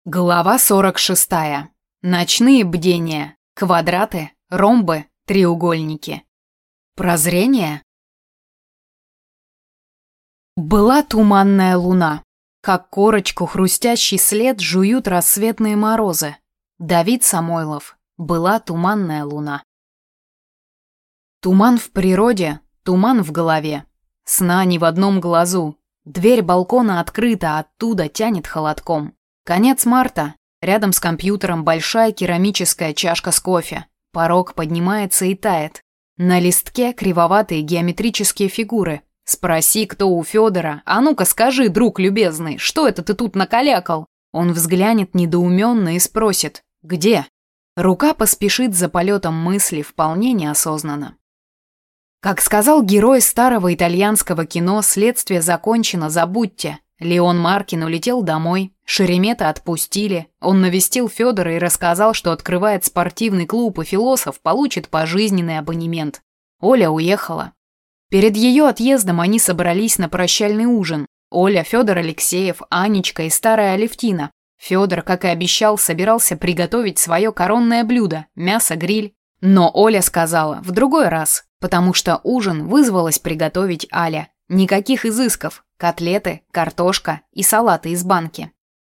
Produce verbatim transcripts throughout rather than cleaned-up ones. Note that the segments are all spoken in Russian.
Глава сорок шестая. Ночные бдения. Квадраты, ромбы, треугольники. Прозрение? Была туманная луна. Как корочку хрустящий след жуют рассветные морозы. Давид Самойлов. Была туманная луна. Туман в природе, туман в голове. Сна ни в одном глазу. Дверь балкона открыта, оттуда тянет холодком. Конец марта. Рядом с компьютером большая керамическая чашка с кофе. Порог поднимается и тает. На листке кривоватые геометрические фигуры. Спроси, кто у Федора. А ну-ка скажи, друг любезный, что это ты тут накалякал? Он взглянет недоуменно и спросит: где? Рука поспешит за полетом мысли вполне неосознанно. Как сказал герой старого итальянского кино, следствие закончено, забудьте. Леон Маркин улетел домой, Шеремета отпустили, он навестил Федора и рассказал, что открывает спортивный клуб, и философ получит пожизненный абонемент. Оля уехала. Перед ее отъездом они собрались на прощальный ужин. Оля, Федор Алексеев, Анечка и старая Алевтина. Федор, как и обещал, собирался приготовить свое коронное блюдо – мясо-гриль. Но Оля сказала в другой раз, потому что ужин вызвалась приготовить Аля. Никаких изысков. Котлеты, картошка и салаты из банки.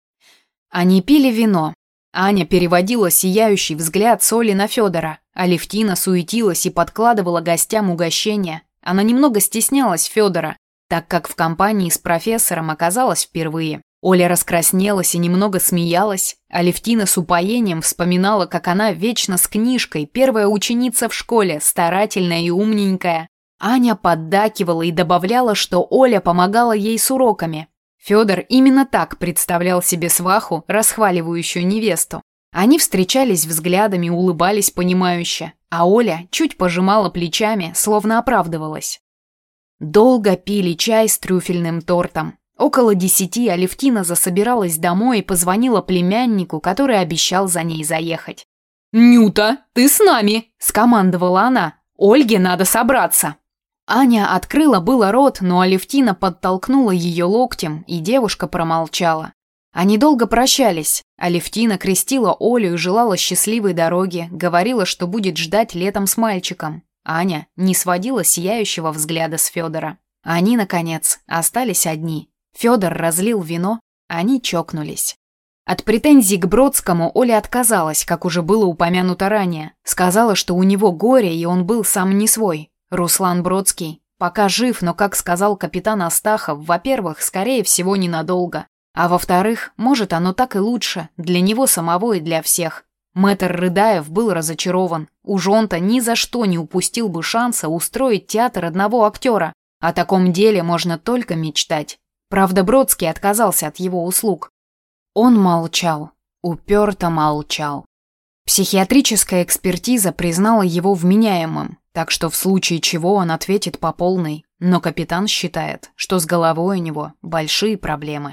Они пили вино. Аня переводила сияющий взгляд с Оли на Федора. Алевтина суетилась и подкладывала гостям угощения. Она немного стеснялась Федора, так как в компании с профессором оказалась впервые. Оля раскраснелась и немного смеялась. Алевтина с упоением вспоминала, как она вечно с книжкой, первая ученица в школе, старательная и умненькая. Аня поддакивала и добавляла, что Оля помогала ей с уроками. Федор именно так представлял себе сваху, расхваливающую невесту. Они встречались взглядами, улыбались понимающе, а Оля чуть пожимала плечами, словно оправдывалась. Долго пили чай с трюфельным тортом. Около десяти Алевтина засобиралась домой и позвонила племяннику, который обещал за ней заехать. «Нюта, ты с нами!» – скомандовала она. «Ольге надо собраться!» Аня открыла было рот, но Алевтина подтолкнула ее локтем, и девушка промолчала. Они долго прощались. Алевтина крестила Олю и желала счастливой дороги, говорила, что будет ждать летом с мальчиком. Аня не сводила сияющего взгляда с Федора. Они, наконец, остались одни. Федор разлил вино, они чокнулись. От претензий к Бродскому Оля отказалась, как уже было упомянуто ранее. Сказала, что у него горе, и он был сам не свой. Руслан Бродский пока жив, но, как сказал капитан Астахов, во-первых, скорее всего, ненадолго. А во-вторых, может, оно так и лучше, для него самого и для всех. Мэтр Рыдаев был разочарован. Уж он-то ни за что не упустил бы шанса устроить театр одного актера. О таком деле можно только мечтать. Правда, Бродский отказался от его услуг. Он молчал, уперто молчал. Психиатрическая экспертиза признала его вменяемым, так что в случае чего он ответит по полной, но капитан считает, что с головой у него большие проблемы.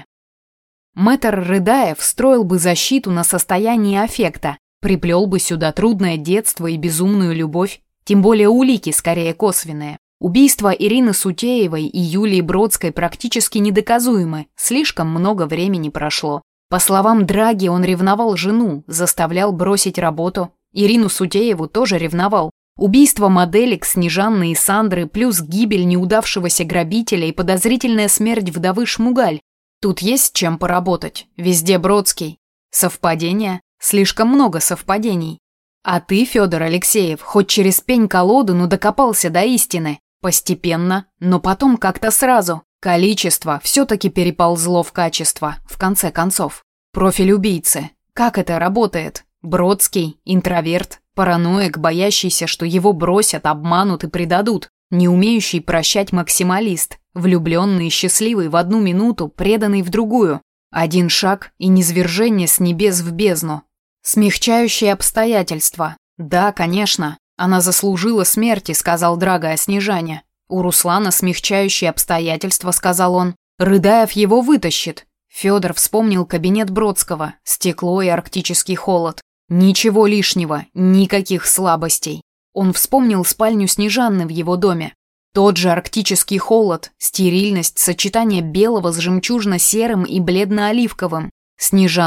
Мэтр Рыдаев строил бы защиту на состоянии аффекта, приплел бы сюда трудное детство и безумную любовь, тем более улики скорее косвенные. Убийства Ирины Сутеевой и Юлии Бродской практически недоказуемы, слишком много времени прошло. По словам Драги, он ревновал жену, заставлял бросить работу. Ирину Сутееву тоже ревновал. Убийство моделек Снежанны и Сандры плюс гибель неудавшегося грабителя и подозрительная смерть вдовы Шмугаль. Тут есть чем поработать. Везде Бродский. Совпадения? Слишком много совпадений. А ты, Федор Алексеев, хоть через пень-колоду, но докопался до истины. Постепенно, но потом как-то сразу. Количество все-таки переползло в качество, в конце концов. Профиль убийцы. Как это работает? Бродский, интроверт, параноик, боящийся, что его бросят, обманут и предадут, не умеющий прощать максималист, влюбленный и счастливый в одну минуту, преданный в другую. Один шаг и низвержение с небес в бездну. Смягчающие обстоятельства. Да, конечно, она заслужила смерти, сказал Драга о Снежане. У Руслана смягчающие обстоятельства, сказал он. Рыдаев его вытащит. Федор вспомнил кабинет Бродского, стекло и арктический холод. Ничего лишнего, никаких слабостей. Он вспомнил спальню Снежанны в его доме. Тот же арктический холод, стерильность, сочетание белого с жемчужно-серым и бледно-оливковым. Снежанна,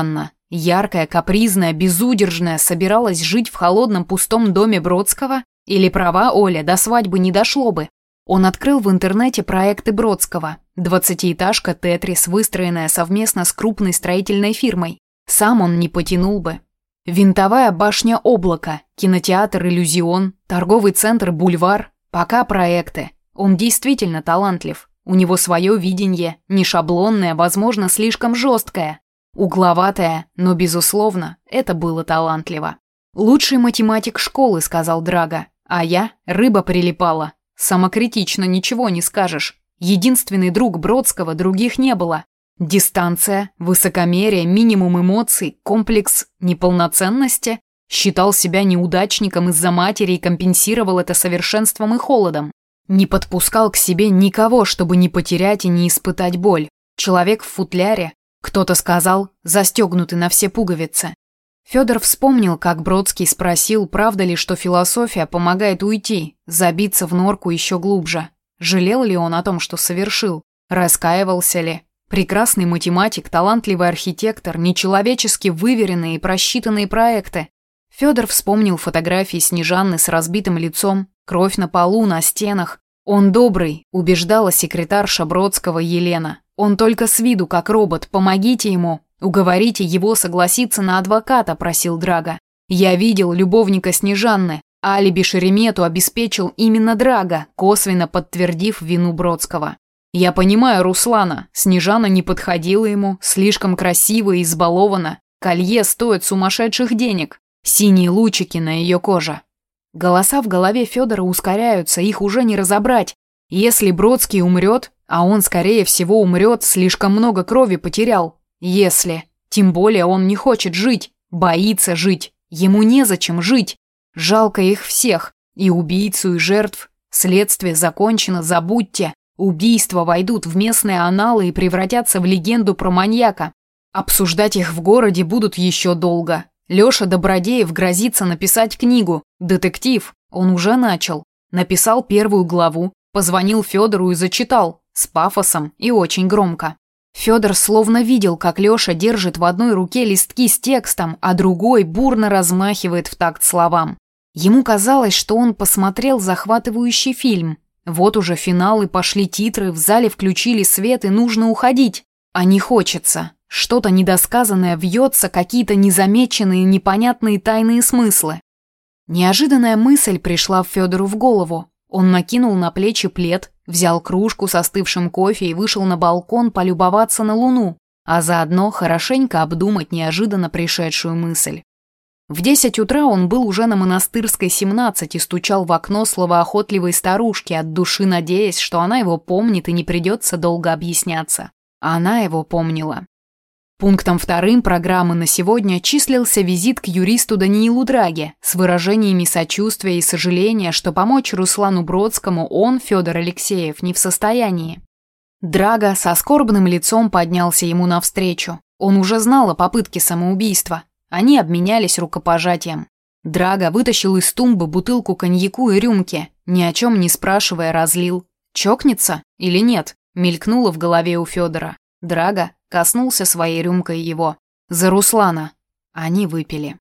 Яркая, капризная, безудержная собиралась жить в холодном пустом доме Бродского? Или права Оля, до свадьбы не дошло бы? Он открыл в интернете проекты Бродского. Двадцатиэтажка «Тетрис», выстроенная совместно с крупной строительной фирмой. Сам он не потянул бы. Винтовая башня «Облако», кинотеатр «Иллюзион», торговый центр «Бульвар». Пока проекты. Он действительно талантлив. У него свое видение, не шаблонное, возможно, слишком жесткое. Угловатое, но, безусловно, это было талантливо. «Лучший математик школы», — сказал Драго. А я — рыба прилипала. Самокритично ничего не скажешь. Единственный друг Бродского, других не было. Дистанция, высокомерие, минимум эмоций, комплекс неполноценности. Считал себя неудачником из-за матери и компенсировал это совершенством и холодом. Не подпускал к себе никого, чтобы не потерять и не испытать боль. Человек в футляре, кто-то сказал, застегнутый на все пуговицы. Федор вспомнил, как Бродский спросил, правда ли, что философия помогает уйти, забиться в норку еще глубже. Жалел ли он о том, что совершил? Раскаивался ли? Прекрасный математик, талантливый архитектор, нечеловечески выверенные и просчитанные проекты. Федор вспомнил фотографии Снежанны с разбитым лицом, кровь на полу, на стенах. Он добрый, убеждала секретарша Бродского Елена. Он только с виду как робот, помогите ему. «Уговорите его согласиться на адвоката», – просил Драго. «Я видел любовника Снежанны. Алиби Шеремету обеспечил именно Драго, косвенно подтвердив вину Бродского. Я понимаю Руслана. Снежана не подходила ему, слишком красива и избалована. Колье стоит сумасшедших денег. Синие лучики на ее коже». Голоса в голове Федора ускоряются, их уже не разобрать. Если Бродский умрет, а он, скорее всего, умрет, слишком много крови потерял. Если. Тем более он не хочет жить, боится жить. Ему незачем жить. Жалко их всех. И убийцу, и жертв. Следствие закончено, забудьте. Убийства войдут в местные анналы и превратятся в легенду про маньяка. Обсуждать их в городе будут еще долго. Леша Добродеев грозится написать книгу. Детектив. Он уже начал. Написал первую главу. Позвонил Федору и зачитал. С пафосом и очень громко. Федор словно видел, как Леша держит в одной руке листки с текстом, а другой бурно размахивает в такт словам. Ему казалось, что он посмотрел захватывающий фильм. Вот уже финал и пошли титры, в зале включили свет и нужно уходить. А не хочется. Что-то недосказанное вьется, какие-то незамеченные, непонятные тайные смыслы. Неожиданная мысль пришла Федору в голову. Он накинул на плечи плед, взял кружку с остывшим кофе и вышел на балкон полюбоваться на луну, а заодно хорошенько обдумать неожиданно пришедшую мысль. В десять утра он был уже на Монастырской, семнадцать, и стучал в окно словоохотливой старушки, от души надеясь, что она его помнит и не придется долго объясняться. А она его помнила. Пунктом вторым программы на сегодня числился визит к юристу Даниилу Драге с выражениями сочувствия и сожаления, что помочь Руслану Бродскому он, Федор Алексеев, не в состоянии. Драго со скорбным лицом поднялся ему навстречу. Он уже знал о попытке самоубийства. Они обменялись рукопожатием. Драго вытащил из тумбы бутылку коньяку и рюмки, ни о чем не спрашивая разлил. Чокнется или нет? Мелькнуло в голове у Федора. Драго коснулся своей рюмкой его. За Руслана. Они выпили.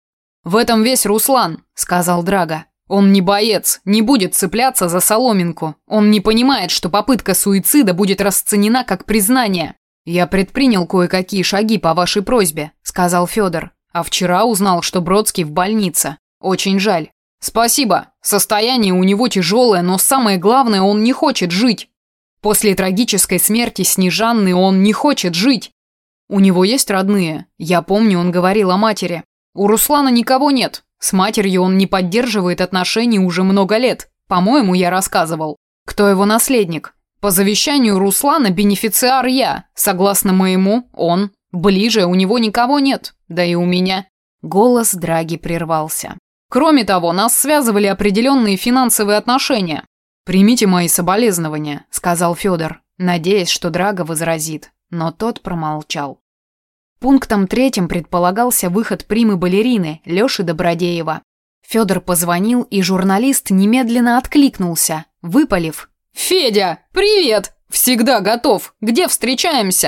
«В этом весь Руслан», — сказал Драго. «Он не боец, не будет цепляться за соломинку. Он не понимает, что попытка суицида будет расценена как признание. Я предпринял кое-какие шаги по вашей просьбе», — сказал Федор. «А вчера узнал, что Бродский в больнице. Очень жаль». «Спасибо. Состояние у него тяжелое, но самое главное, он не хочет жить. После трагической смерти Снежанны он не хочет жить. У него есть родные. Я помню, он говорил о матери. У Руслана никого нет. С матерью он не поддерживает отношений уже много лет. По-моему, я рассказывал. Кто его наследник? По завещанию Руслана бенефициар я. Согласно моему, он. Ближе у него никого нет. Да и у меня». Голос Драги прервался. «Кроме того, нас связывали определенные финансовые отношения». «Примите мои соболезнования», — сказал Федор, надеясь, что Драго возразит, но тот промолчал. Пунктом третьим предполагался выход примы-балерины Лёши Добродеева. Федор позвонил, и журналист немедленно откликнулся, выпалив: «Федя, привет! Всегда готов! Где встречаемся?»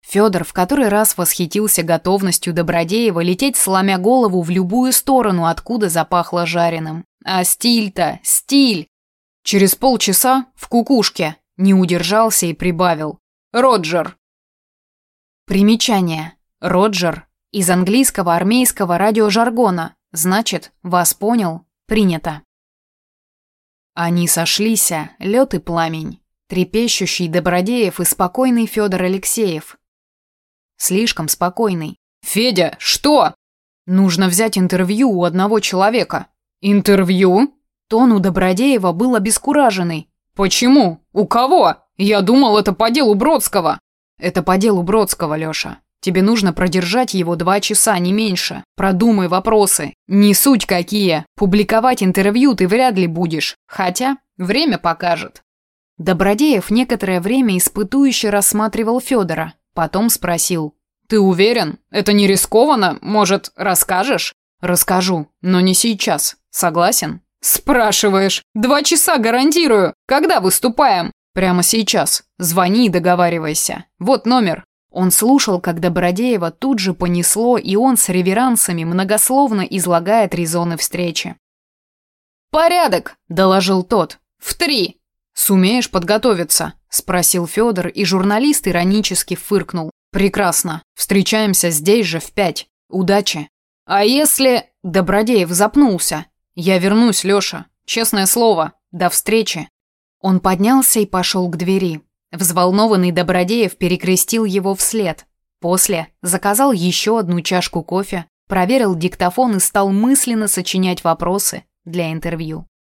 Федор в который раз восхитился готовностью Добродеева лететь, сломя голову в любую сторону, откуда запахло жареным. А стиль-то, стиль! Через полчаса в кукушке не удержался и прибавил. Роджер. Примечание. Роджер. Из английского армейского радиожаргона. Значит, вас понял, принято. Они сошлись, лед и пламень. Трепещущий Добродеев и спокойный Федор Алексеев. Слишком спокойный. «Федя, что?» «Нужно взять интервью у одного человека». «Интервью?» Тон у Добродеева был обескураженный. «Почему? У кого? Я думал, это по делу Бродского». «Это по делу Бродского, Леша. Тебе нужно продержать его два часа, не меньше. Продумай вопросы. Не суть какие. Публиковать интервью ты вряд ли будешь. Хотя время покажет». Добродеев некоторое время испытующе рассматривал Федора. Потом спросил. «Ты уверен? Это не рискованно? Может, расскажешь?» «Расскажу, но не сейчас. Согласен?» «Спрашиваешь. Два часа гарантирую. Когда выступаем?» «Прямо сейчас. Звони и договаривайся. Вот номер». Он слушал, как Добродеева тут же понесло, и он с реверансами многословно излагает резоны встречи. «Порядок», – доложил тот. «В три». «Сумеешь подготовиться?» – спросил Федор, и журналист иронически фыркнул. «Прекрасно. Встречаемся здесь же в пять. Удачи». «А если...» – Добродеев запнулся. «Я вернусь, Леша. Честное слово. До встречи». Он поднялся и пошел к двери. Взволнованный Добродеев перекрестил его вслед. После заказал еще одну чашку кофе, проверил диктофон и стал мысленно сочинять вопросы для интервью.